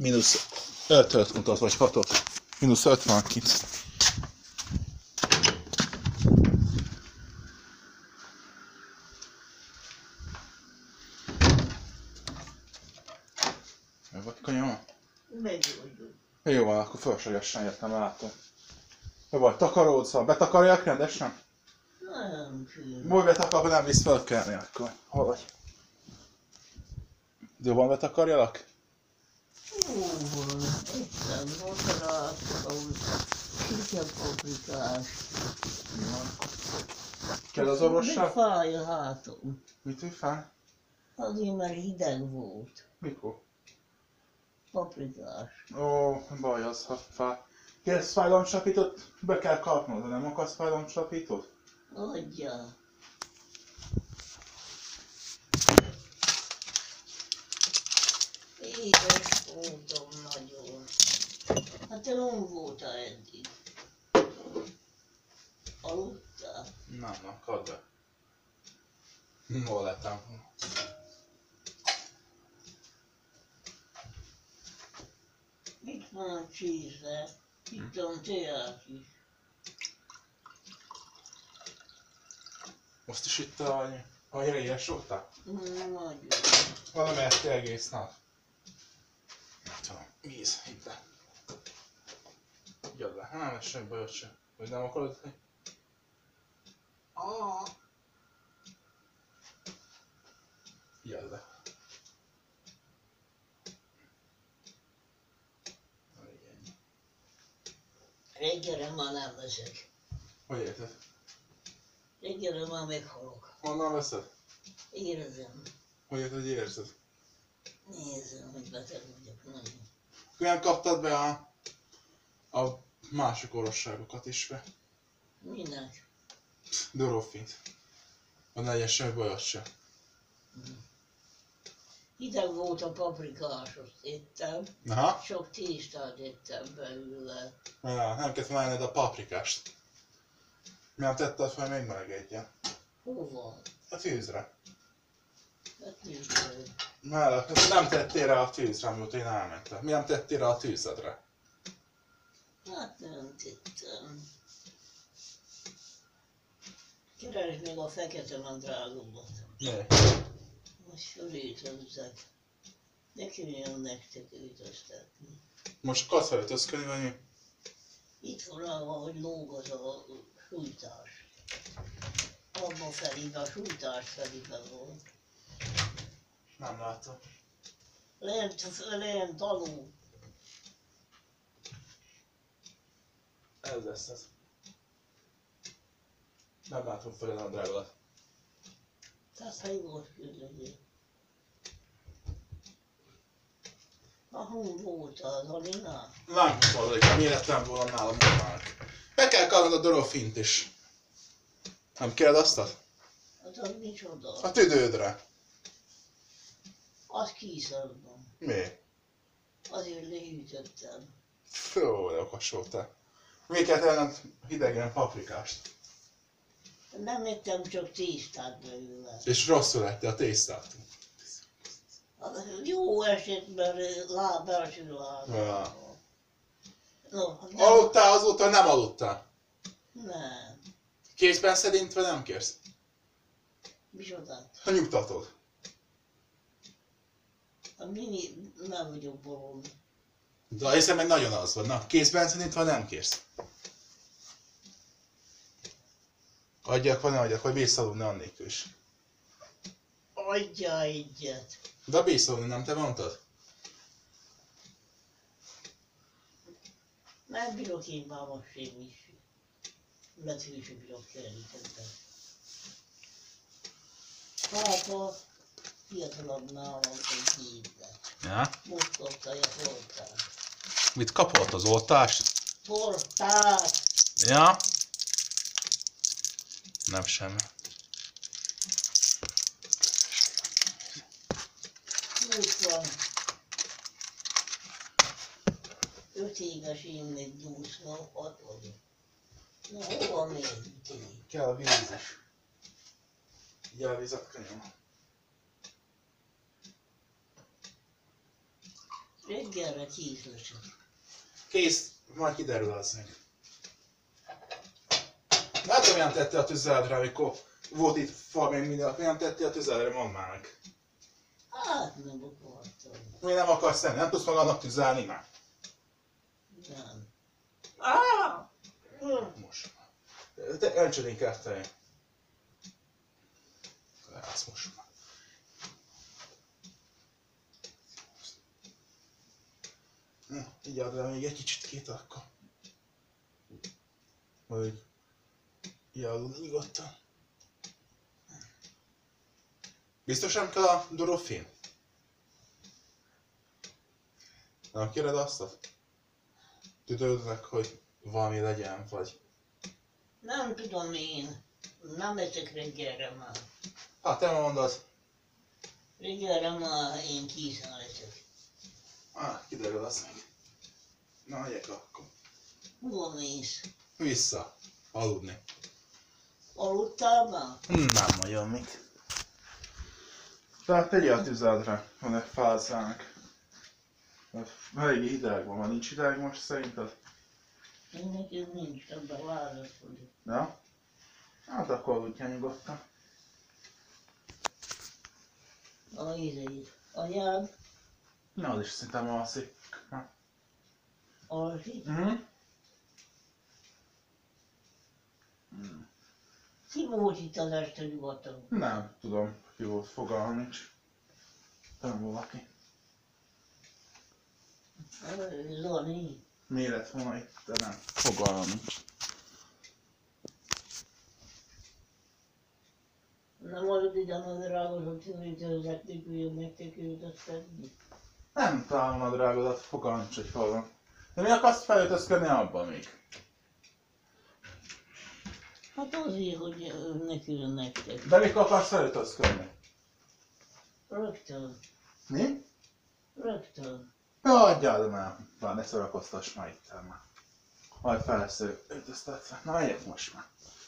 Mínusz 5-öt mutat, vagy 6-ot. Mínusz 5 van kint. Meg vagy kanyama? Megjobbjuk. Jó van, akkor fölségesen jöttem, látom. Jó vagy, takaródsz, betakarják rendesen? Nem kéne. Múlj betakarva, nem visz fölkelni akkor. Hol vagy? Jobban betakarjalak? Jó van, éppen vakaráltam, kicsit paprikás. Kell az orvossal? Fáj a hátom. Mitől fáj? Azért, mert hideg volt. Mikor? Paprikás. Ó, baj az, ha fáj. Kérsz fájdalomcsillapítót? Be kell kapnod, de nem akarsz fájdalomcsillapítót? Adjál. Édes voltam nagyon. Hát te nem voltál eddig. Aludtál? Nem, kadd be. Hol lettem? Itt van a csíze. Itt van teák is. Most is itt a éles voltál? Nagyon. Valamelyest egész nap. Nem tudom, víz, hidd le. Igyad le, nem, ez semmi bajod sem. Vagy nem akarod? Igyad le. Reggelre már nem veszek. Hogy érted? Reggelre már meghalok. Honnan veszed? Érzem. Hogy érted, hogy érzed? Nézem, hogy beteg vagyok nagyon. Nem kaptad be a másik orvosságokat is be? Minek? Dorofint. A legyen semmi bajod sem. Hideg volt a paprikás, azt ettem. Aha. Sok tésztát ettem belőle. Ja, nem kellett volna enned a paprikást. Nem tetted fel, hogy megmelegedjen. Hova? A tűzre. Hát nincs. Mellett, nem tettél rá a tűzre, amióta én elmentem. Mi nem tettél rá a tűzedre? Hát nem tettem. Keresd meg a fekete nadrágomat. Ne. Most fölét húzzák. Ne kelljen nektek öltöztetni. Most akarsz felöltözködni, vagy mi? Itt van, ahogy lóg az a sújtás. Abba felébe, a sújtás felébe van. Nem látom. Lent alul. Ez lesz ez. Nem látom fel a drágodat. Tehát ha jól küldöd. Ahol volt az Alina? Nem tudom, miért lettem volna nálam normál. Be kell kapnod a Dorofint is. Nem kéred azt? Hát az micsoda? A tüdődre. Azt kiszedtem. Mi? Azért lehűtöttem. Fő, de okos voltál. Még kell tenned hidegen paprikást. Nem ettem csak tésztát belőle. És rosszul lettél a tésztát. Jó esetben belső lábam. Ja. No, nem. Aludtál azóta, nem aludtál? Nem. Kézben szedintve nem kérsz? Micsodát? Ha nyugtatod. A mini nem vagyok bolond. De hiszem meg nagyon az van. Na, kézben szedintve nem kérsz. Adjak, vagy ne adjak, vagy bírsz aludni annélkül is. Adja egyet. De bírsz aludni, nem te mondtad? Nem bírok én már most semmi is. Betűs bírok kerítettem. Pápa fiatalabb nálam egy évben. Ja. Most kapta a portát. Mit kapott az oltást? Portát! Ja. Nem semmi. Úgy van. 5 éves, én még 86 vagyok. Na, hova mentél? Kell a víz is. Ugye a vizet kanyom. Reggelre 10 leszek. Kész, majd kiderül az még. Látom, milyen tette a tüzeledre, amikor volt itt fa, még minden, milyen tette a tüzeledre, mondd már meg. Hát nem akartam. Mi nem akarsz tenni? Nem tudsz magadnak tüzelni már? Nem. Most. Te öntsöd inkább te. Azt most már. Így add rá még egy kicsit két akkor. Vagy így aludni nyugodtan. Biztos nem kell a dorofin? Nem kéred azt? Tüdődnek, hogy valami legyen, vagy... Nem tudom én. Nem eszek reggelre már. Hát te mondod. Reggelre már én készen leszek. Kiderül az meg. Na, megyek akkor. Hova mész? Vissza. Aludni. Aludtál már? Nem nagyon még. Tehát tegyél a tüzedre, van egy fázánk. Elég hideg van, nincs hideg most szerinted? Én nekem nincs, ebben lázas vagyok. Ja? Hát akkor aludjál nyugodtan. A ízeit. Anyád Na, az is szerintem alszik. alszik. Ki volt itt az este nyugaton? Nem tudom, ki volt, fogalmam nincs. Nem valaki. Zani. Mi lett volna itt, de nem. Fogalmam nincs. Nem adod ide a drágosat, hogy közvették, hogy nektek őt azt tenni? Nem találom a drágodat, fogalmam nincs, hogy hol van. De mi akarsz felöltözködni abban még? Hát azért, hogy nekünk nektek. De mikor akarsz felöltözködni? Rögtön. Mi? Rögtön. Ja, adjál már. Már ne szórakoztass már itt már. Majd fel lesz öltöztetve. Na, megyek most már.